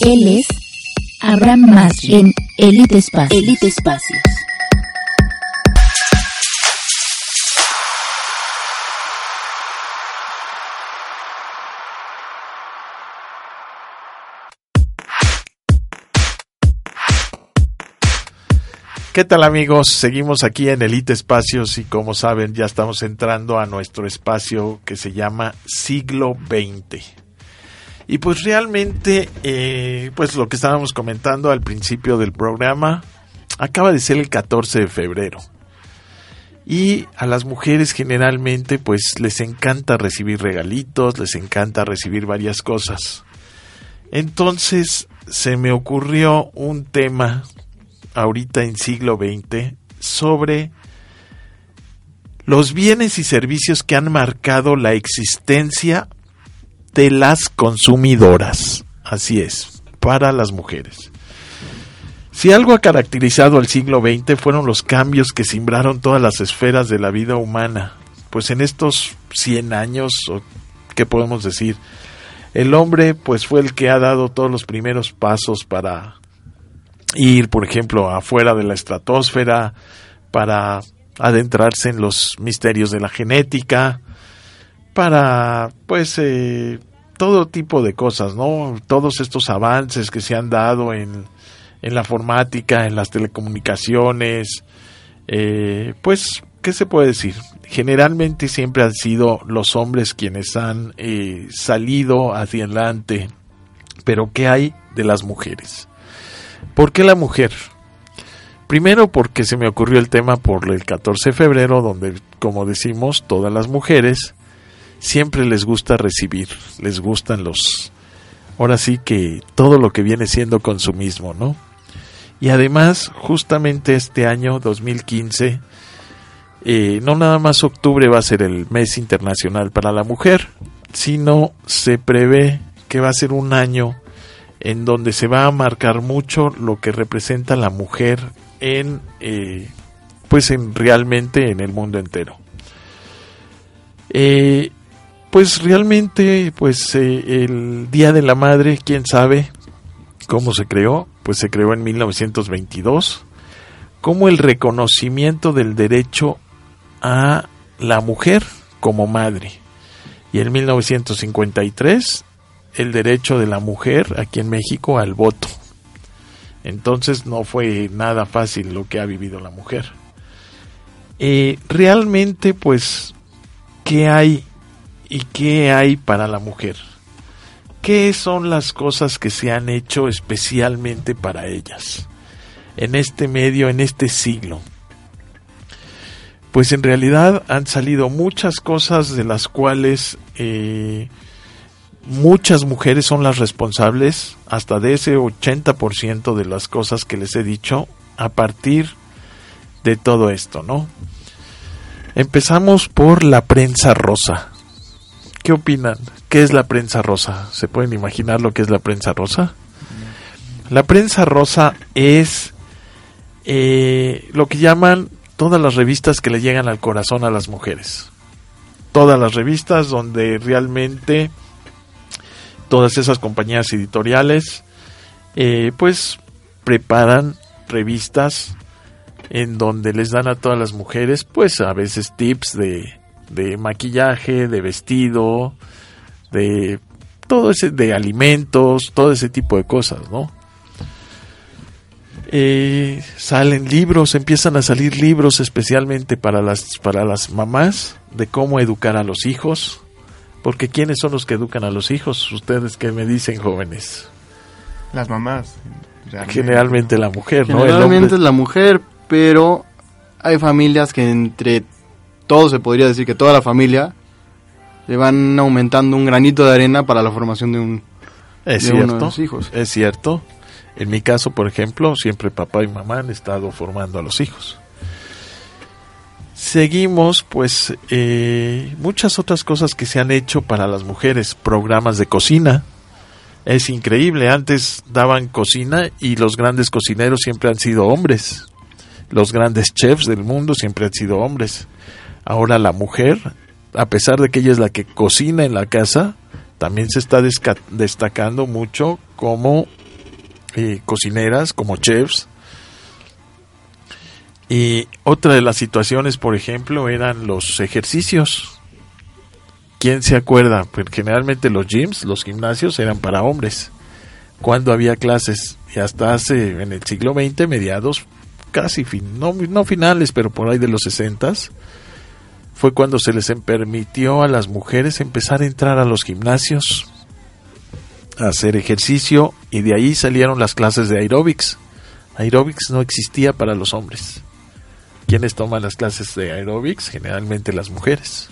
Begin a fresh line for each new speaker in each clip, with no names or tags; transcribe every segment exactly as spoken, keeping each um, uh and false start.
Él es Abraham Masri en Elite Espacios. Elite Espacios.
¿Qué tal, amigos? Seguimos aquí en Elite Espacios y, como saben, ya estamos entrando a nuestro espacio que se llama Siglo veinte. Y pues realmente, eh, pues lo que estábamos comentando al principio del programa, acaba de ser el catorce de febrero. Y a las mujeres generalmente pues les encanta recibir regalitos, les encanta recibir varias cosas. Entonces se me ocurrió un tema ahorita en siglo veinte sobre los bienes y servicios que han marcado la existencia de las consumidoras. Así es, para las mujeres. Si algo ha caracterizado al siglo veinte fueron los cambios que cimbraron todas las esferas de la vida humana. Pues en estos cien años, ¿qué podemos decir? El hombre pues fue el que ha dado todos los primeros pasos para ir, por ejemplo, afuera de la estratosfera, para adentrarse en los misterios de la genética, para, pues, eh, todo tipo de cosas, ¿no? Todos estos avances que se han dado en, en la informática, en las telecomunicaciones, eh, pues, ¿qué se puede decir? Generalmente siempre han sido los hombres quienes han eh, salido hacia adelante, pero ¿qué hay de las mujeres? ¿Por qué la mujer? Primero porque se me ocurrió el tema por el catorce de febrero, donde, como decimos, todas las mujeres siempre les gusta recibir, les gustan los, ahora sí que todo lo que viene siendo consumismo, ¿no? Y además, justamente este año, dos mil quince, eh, no nada más octubre va a ser el mes internacional para la mujer, sino se prevé que va a ser un año en donde se va a marcar mucho lo que representa la mujer en, eh, pues en realmente en el mundo entero. Eh, pues realmente, pues eh, el Día de la Madre, ¿quién sabe cómo se creó? Pues se creó en mil novecientos veintidós como el reconocimiento del derecho a la mujer como madre. Y en mil novecientos cincuenta y tres el derecho de la mujer aquí en México al voto. Entonces no fue nada fácil lo que ha vivido la mujer. Eh, realmente, pues, ¿qué hay y qué hay para la mujer? ¿Qué son las cosas que se han hecho especialmente para ellas en este medio, en este siglo? Pues en realidad han salido muchas cosas de las cuales eh, muchas mujeres son las responsables, hasta de ese ochenta por ciento de las cosas que les he dicho, a partir de todo esto, ¿no? Empezamos por la prensa rosa. ¿Qué opinan? ¿Qué es la prensa rosa? ¿Se pueden imaginar lo que es la prensa rosa? La prensa rosa es eh, lo que llaman todas las revistas que le llegan al corazón a las mujeres. Todas las revistas donde realmente todas esas compañías editoriales eh, pues preparan revistas en donde les dan a todas las mujeres pues a veces tips de, de maquillaje, de vestido, de todo ese, de alimentos, todo ese tipo de cosas, ¿no? Eh, salen libros, empiezan a salir libros especialmente para las, para las mamás de cómo educar a los hijos. Porque ¿quiénes son los que educan a los hijos? ¿Ustedes qué me dicen, jóvenes?
Las mamás. Realmente.
Generalmente la mujer, ¿no?
Generalmente es la mujer, pero hay familias que entre todos, se podría decir que toda la familia, le van aumentando un granito de arena para la formación de, un,
es
de
cierto,
uno de los hijos.
Es cierto. En mi caso, por ejemplo, siempre papá y mamá han estado formando a los hijos. Seguimos, pues, eh, muchas otras cosas que se han hecho para las mujeres, programas de cocina. Es increíble, antes daban cocina y los grandes cocineros siempre han sido hombres. Los grandes chefs del mundo siempre han sido hombres. Ahora la mujer, a pesar de que ella es la que cocina en la casa, también se está desca- destacando mucho como eh, cocineras, como chefs. Y otra de las situaciones, por ejemplo, eran los ejercicios. ¿Quién se acuerda? Pues generalmente los gyms, los gimnasios eran para hombres. Cuando había clases, y hasta hace, en el siglo veinte, mediados, casi, fin, no, no finales, pero por ahí de los sesentas, fue cuando se les permitió a las mujeres empezar a entrar a los gimnasios, a hacer ejercicio, y de ahí salieron las clases de aeróbics. Aeróbics no existía para los hombres. ¿Quiénes toman las clases de aeróbics? Generalmente las mujeres.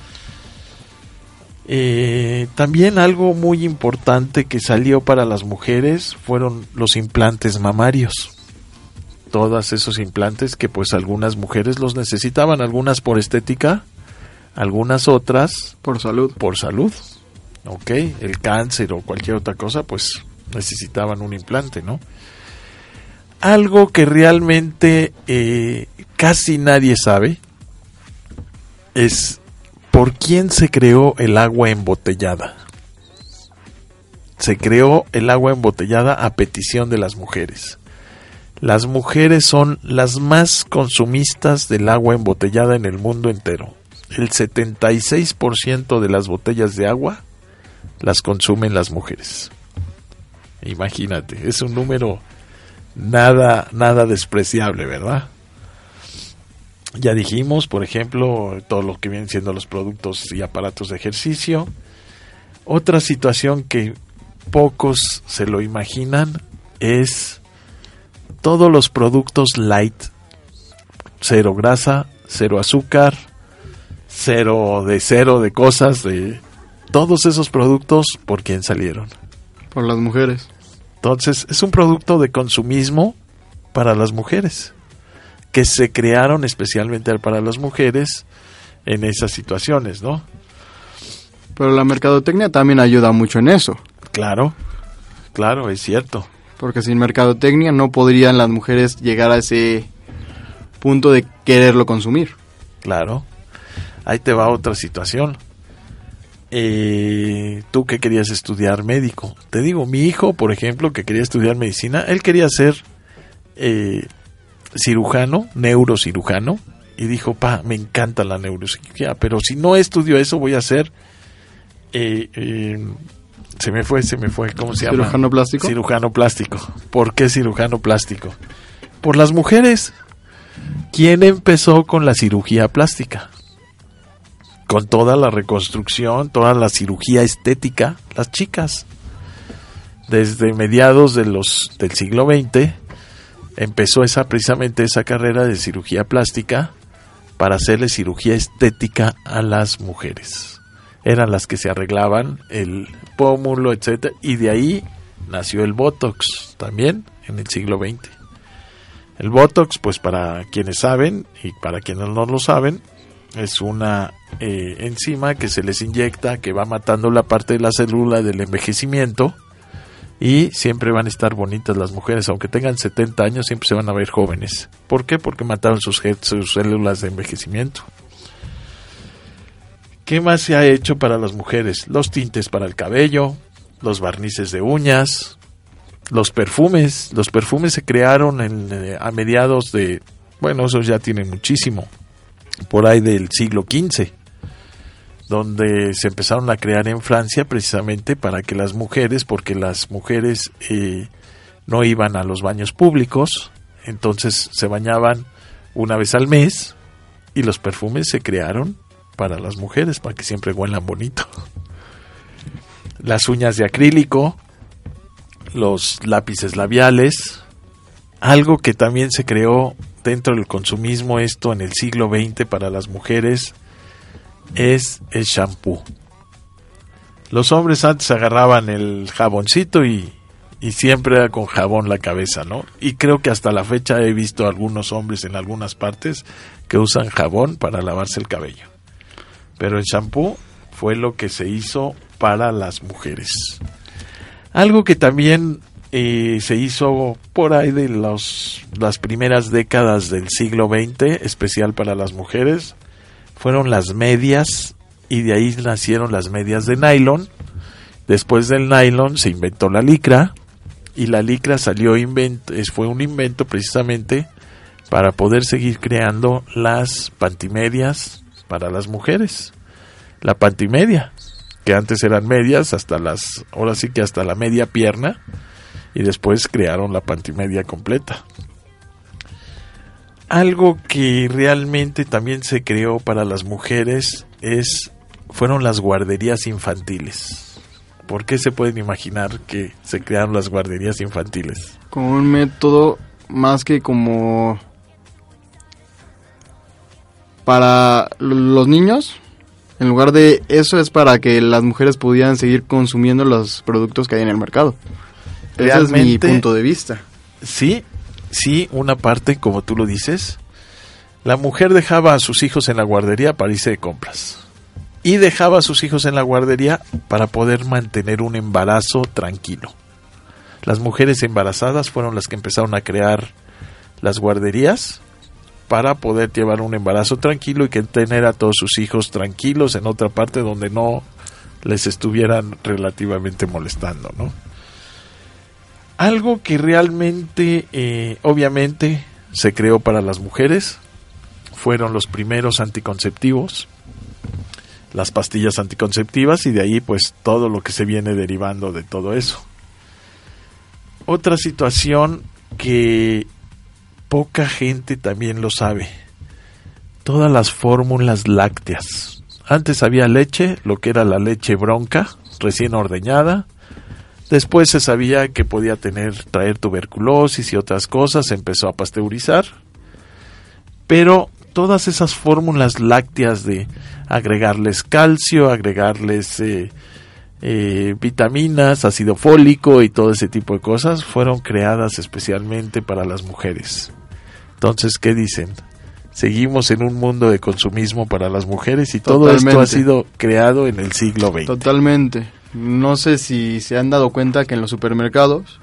Eh, también algo muy importante que salió para las mujeres fueron los implantes mamarios. Todos esos implantes que pues algunas mujeres los necesitaban, algunas por estética, algunas otras
por salud.
Por salud. Ok, el cáncer o cualquier otra cosa, pues necesitaban un implante, ¿no? Algo que realmente eh, casi nadie sabe es por quién se creó el agua embotellada. Se creó el agua embotellada a petición de las mujeres. Las mujeres son las más consumistas del agua embotellada en el mundo entero. El setenta y seis por ciento de las botellas de agua las consumen las mujeres. Imagínate, es un número nada, nada despreciable, ¿verdad? Ya dijimos, por ejemplo, todo lo que vienen siendo los productos y aparatos de ejercicio. Otra situación que pocos se lo imaginan es todos los productos light, cero grasa, cero azúcar, cero de cero de cosas, de todos esos productos, ¿por quién salieron?
Por las mujeres.
Entonces, es un producto de consumismo para las mujeres, que se crearon especialmente para las mujeres en esas situaciones, ¿no?
Pero la mercadotecnia también ayuda mucho en eso.
Claro, claro, es cierto.
Porque sin mercadotecnia no podrían las mujeres llegar a ese punto de quererlo consumir.
Claro. Ahí te va otra situación. Eh, tú que querías estudiar médico. Te digo, mi hijo, por ejemplo, que quería estudiar medicina, él quería ser eh, cirujano, neurocirujano, y dijo, pa, me encanta la neurocirugía, pero si no estudio eso voy a ser... Eh, eh, se me fue, se me fue, ¿cómo se llama?
¿Cirujano plástico?
Cirujano plástico. ¿Por qué cirujano plástico? Por las mujeres. ¿Quién empezó con la cirugía plástica? Con toda la reconstrucción, toda la cirugía estética, las chicas. Desde mediados de los del siglo veinte empezó esa precisamente esa carrera de cirugía plástica para hacerle cirugía estética a las mujeres. Eran las que se arreglaban el pómulo, etcétera, y de ahí nació el Botox también en el siglo veinte. El Botox, pues para quienes saben y para quienes no lo saben, es una eh, enzima que se les inyecta, que va matando la parte de la célula del envejecimiento, y siempre van a estar bonitas las mujeres, aunque tengan setenta años, siempre se van a ver jóvenes. ¿Por qué? Porque mataron sus, sus células de envejecimiento. ¿Qué más se ha hecho para las mujeres? Los tintes para el cabello, los barnices de uñas, los perfumes. Los perfumes se crearon en, eh, a mediados de, bueno, esos ya tienen muchísimo, por ahí del siglo quince, donde se empezaron a crear en Francia precisamente para que las mujeres, porque las mujeres eh, no iban a los baños públicos, entonces se bañaban una vez al mes, y los perfumes se crearon para las mujeres, para que siempre huelan bonito. Las uñas de acrílico, los lápices labiales, algo que también se creó dentro del consumismo, esto en el siglo veinte para las mujeres, es el shampoo. Los hombres antes agarraban el jaboncito y, y siempre era con jabón la cabeza, ¿no? Y creo que hasta la fecha he visto algunos hombres en algunas partes que usan jabón para lavarse el cabello. Pero el shampoo fue lo que se hizo para las mujeres. Algo que también eh, se hizo por ahí de los, las primeras décadas del siglo veinte, especial para las mujeres, fueron las medias, y de ahí nacieron las medias de nylon. Después del nylon se inventó la licra, y la licra salió invento, fue un invento precisamente para poder seguir creando las pantimedias para las mujeres. La pantimedia, que antes eran medias hasta las, ahora sí que hasta la media pierna, y después crearon la pantimedia completa. Algo que realmente también se creó para las mujeres es fueron las guarderías infantiles. ¿Por qué se pueden imaginar que se crearon las guarderías infantiles?
Como un método más que como para los niños, en lugar de eso es para que las mujeres pudieran seguir consumiendo los productos que hay en el mercado. Realmente, ese es mi punto de vista.
Sí, sí, una parte, como tú lo dices, la mujer dejaba a sus hijos en la guardería para irse de compras. Y dejaba a sus hijos en la guardería para poder mantener un embarazo tranquilo. Las mujeres embarazadas fueron las que empezaron a crear las guarderías para poder llevar un embarazo tranquilo y que tener a todos sus hijos tranquilos en otra parte donde no les estuvieran relativamente molestando, ¿no? Algo que realmente, eh, obviamente, se creó para las mujeres fueron los primeros anticonceptivos, las pastillas anticonceptivas, y de ahí pues todo lo que se viene derivando de todo eso. Otra situación que poca gente también lo sabe, todas las fórmulas lácteas. Antes había leche, lo que era la leche bronca, recién ordeñada. Después se sabía que podía tener, traer tuberculosis y otras cosas, se empezó a pasteurizar. Pero todas esas fórmulas lácteas de agregarles calcio, agregarles eh, eh, vitaminas, ácido fólico y todo ese tipo de cosas fueron creadas especialmente para las mujeres. Entonces, ¿qué dicen? Seguimos en un mundo de consumismo para las mujeres y todo
Totalmente.
Esto ha sido creado en el siglo veinte.
Totalmente. No sé si se han dado cuenta que en los supermercados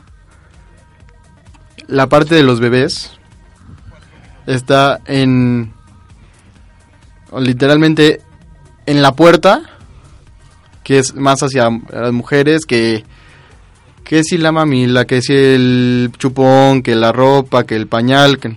la parte de los bebés está en literalmente en la puerta, que es más hacia las mujeres, que que si la mamila, que si el chupón, que la ropa, que el pañal, que...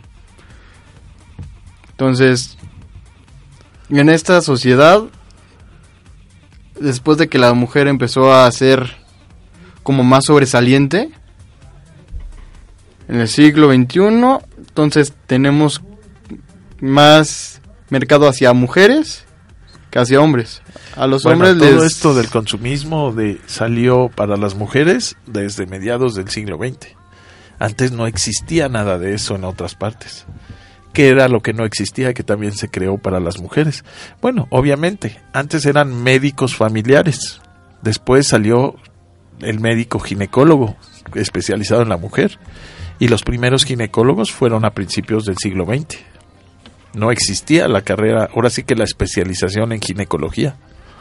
Entonces, en esta sociedad, después de que la mujer empezó a ser como más sobresaliente en el siglo veintiuno, entonces tenemos más mercado hacia mujeres que hacia hombres. A los
bueno,
hombres
todo
les...
esto del consumismo de salió para las mujeres desde mediados del siglo veinte. Antes no existía nada de eso en otras partes. ¿Qué era lo que no existía, que también se creó para las mujeres? Bueno, obviamente, antes eran médicos familiares. Después salió el médico ginecólogo, especializado en la mujer. Y los primeros ginecólogos fueron a principios del siglo veinte. No existía la carrera, ahora sí que la especialización en ginecología.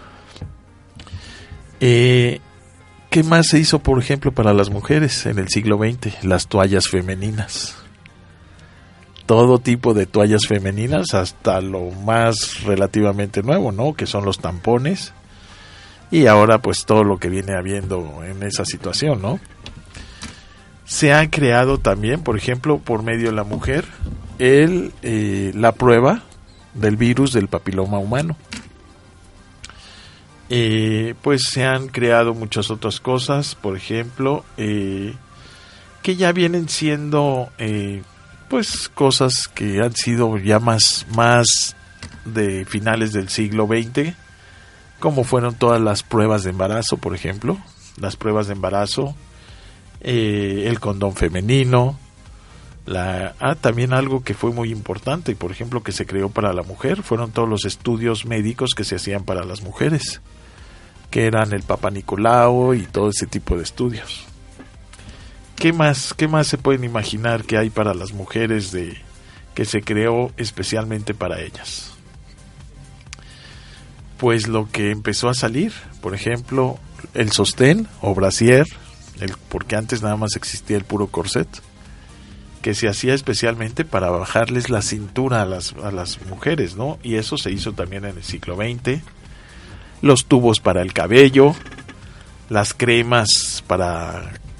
Eh, ¿Qué más se hizo, por ejemplo, para las mujeres en el siglo veinte? Las toallas femeninas. Todo tipo de toallas femeninas, hasta lo más relativamente nuevo, ¿no? Que son los tampones. Y ahora pues todo lo que viene habiendo en esa situación, ¿no? Se han creado también, por ejemplo, por medio de la mujer, el, eh, la prueba del virus del papiloma humano. Eh, pues se han creado muchas otras cosas, por ejemplo, eh, que ya vienen siendo... Eh, pues cosas que han sido ya más, más de finales del siglo veinte, como fueron todas las pruebas de embarazo, por ejemplo, las pruebas de embarazo, eh, el condón femenino, la, ah, también algo que fue muy importante, por ejemplo, que se creó para la mujer, fueron todos los estudios médicos que se hacían para las mujeres, que eran el Papa Nicolau y todo ese tipo de estudios. ¿Qué más, qué más se pueden imaginar que hay para las mujeres de que se creó especialmente para ellas? Pues lo que empezó a salir, por ejemplo, el sostén o brasier, el, porque antes nada más existía el puro corset, que se hacía especialmente para bajarles la cintura a las, a las mujeres, ¿no? Y eso se hizo también en el siglo veinte. Los tubos para el cabello, las cremas para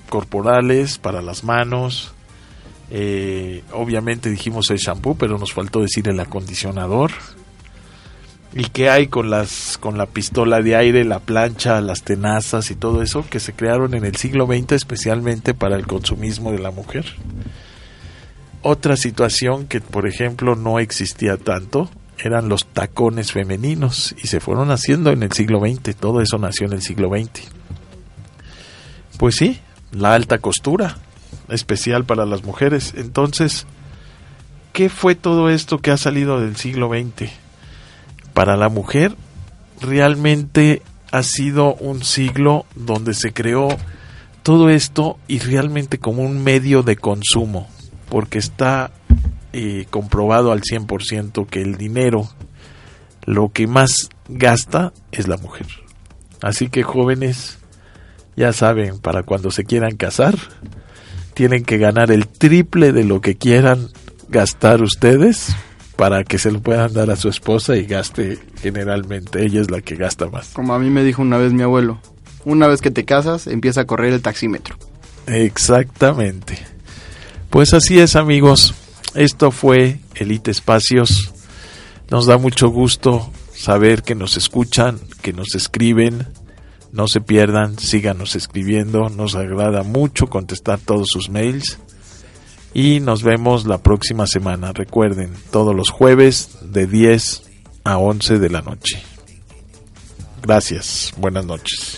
corporales, para las manos. Eh, obviamente dijimos el shampoo, pero nos faltó decir el acondicionador. ¿Y qué hay con las con la pistola de aire, la plancha, las tenazas y todo eso que se crearon en el siglo veinte especialmente para el consumismo de la mujer? Otra situación que, por ejemplo, no existía tanto eran los tacones femeninos y se fueron haciendo en el siglo veinte. Todo eso nació en el siglo veinte. Pues sí, la alta costura, especial para las mujeres. Entonces, ¿qué fue todo esto que ha salido del siglo veinte? Para la mujer realmente ha sido un siglo donde se creó todo esto y realmente como un medio de consumo, porque está eh, comprobado al cien por ciento que el dinero, lo que más gasta es la mujer. Así que jóvenes, ya saben, para cuando se quieran casar, tienen que ganar el triple de lo que quieran gastar ustedes para que se lo puedan dar a su esposa y gaste generalmente. Ella es la que gasta más.
Como a mí me dijo una vez mi abuelo, una vez que te casas, empieza a correr el taxímetro.
Exactamente. Pues así es, amigos. Esto fue Elite Espacios. Nos da mucho gusto saber que nos escuchan, que nos escriben. No se pierdan, síganos escribiendo. Nos agrada mucho contestar todos sus mails. Y nos vemos la próxima semana. Recuerden, todos los jueves de diez a once de la noche. Gracias. Buenas noches.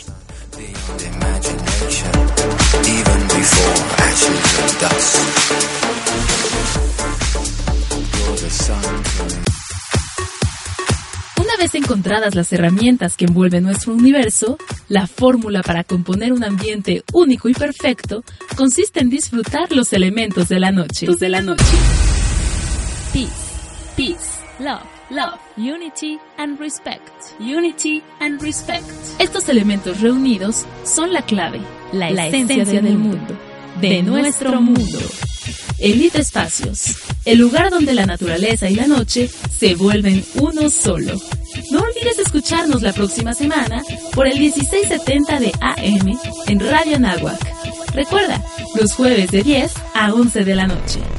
Una vez encontradas las herramientas que envuelven nuestro universo, la fórmula para componer un ambiente único y perfecto consiste en disfrutar los elementos de la noche. De la noche. Peace, peace, love, love, unity and respect. Unity and respect. Estos elementos reunidos son la clave, la, la esencia, esencia del mundo, de, de nuestro mundo. Elite Espacios, el lugar donde la naturaleza y la noche se vuelven uno solo. No olvides escucharnos la próxima semana por el dieciséis setenta de A M en Radio Anáhuac. Recuerda, los jueves de diez a once de la noche.